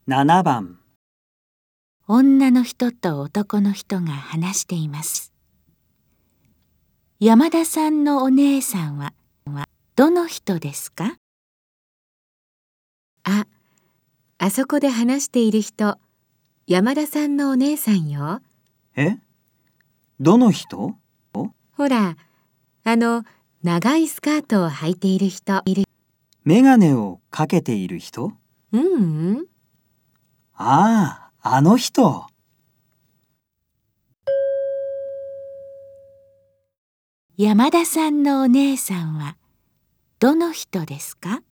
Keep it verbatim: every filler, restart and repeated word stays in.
ななばん。 女の人と男の人が話しています。山田さんのお姉さんはどの人ですか？ あ、あそこで話している人、山田さんのお姉さんよ。 え？どの人？ ほら、あの、長いスカートを履いている人。 メガネをかけている人？ ううん。 ああ、あの人。 山田さんのお姉さんはどの人ですか？